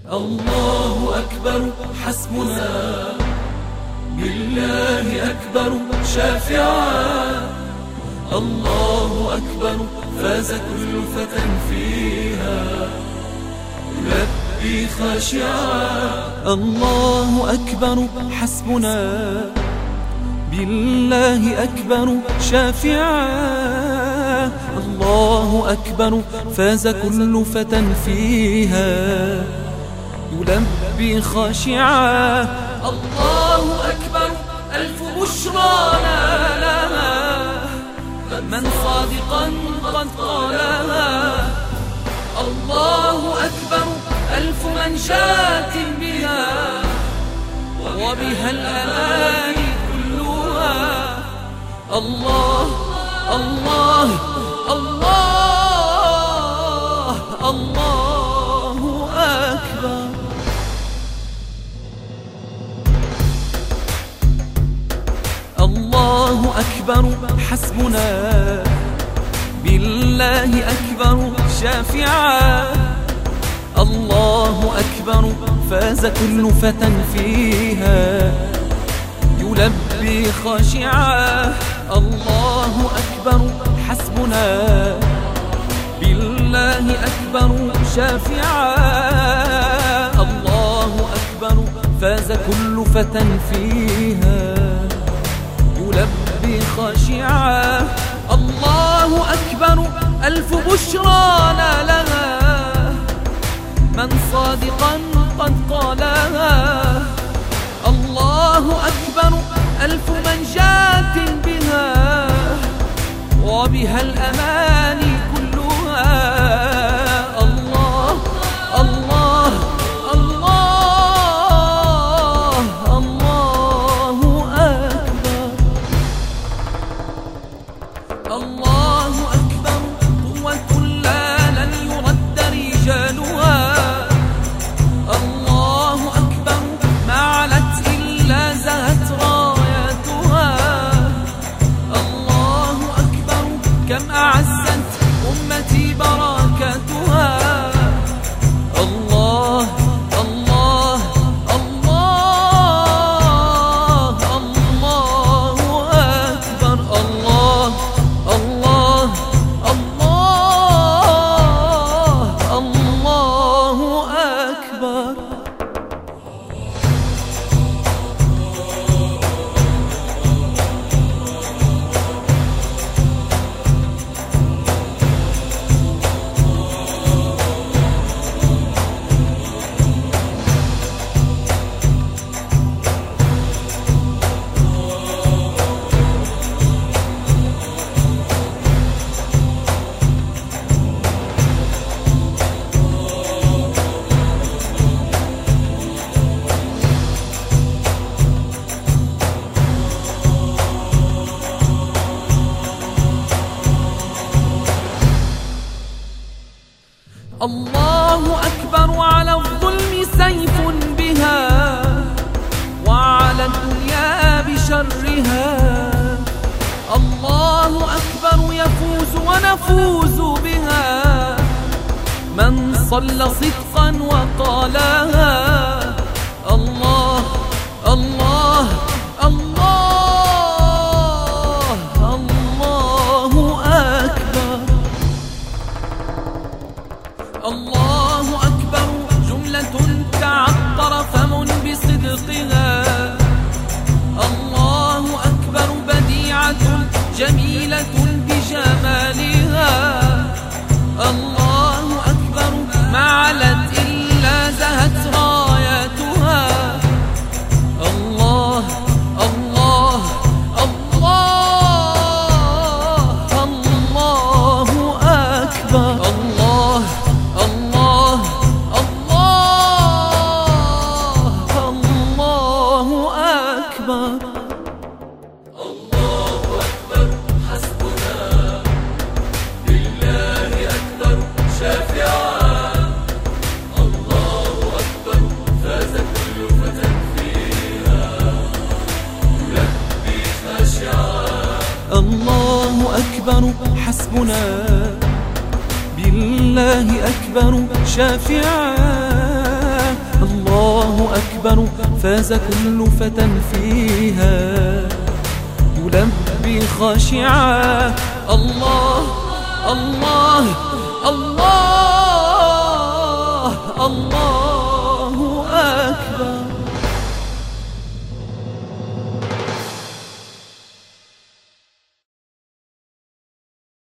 الله أكبر حسبنا، بالله أكبر شافعا. الله أكبر فاز كل فتى فيها يلبي خاشعا. الله أكبر حسبنا، بالله أكبر شافعا. الله أكبر فاز كل فتى فيها يلبي خاشعا. الله أكبر ألف بشرى لها من صادقا قد قالها. الله أكبر ألف منشاة بها وبها الأماني كلها. الله الله الله الله أكبر. الله أكبر حسبنا، بالله أكبر شافعا. الله أكبر فاز كل فتى فيها يلبي خاشعا. الله أكبر حسبنا، بالله أكبر شافعا. الله أكبر فاز كل فتى فيها يلبي خاشعا. الله أكبر ألف بشرى لها من صادقا قد قالها. الله أكبر ألف منشاة بها وبها الأماني كلها. الله الله الله الله أكبر. الله أكبر قوة لا لن يرد رجالها. الله أكبر ما علت إلا زهت رايتها. الله أكبر كم أعزت أمتي بركاتها. الله الله الله الله أكبر. الله الله الله الله أكبر. الله أكبر على الظلم سيف بها وعلى الدنيا بشرها. الله أكبر يفوز ونفوز بها من صلى صدقا وقالها. الله الله الله الله أكبر. الله أكبر جملة تعطر فم بصدقها. الله أكبر بديعة جميلة بجمالها. الله أكبر ما علت إلا زهت رايتها. الله الله الله الله أكبر. الله الله الله الله أكبر. الله أكبر حسبنا، بالله أكبر شافعا. الله أكبر فاز كل فتى فيها يلبي خاشعا. الله أكبر حسبنا، بالله أكبر شافعا. الله أكبر فاز كل فتى فيها يلبي خاشعا الله الله الله الله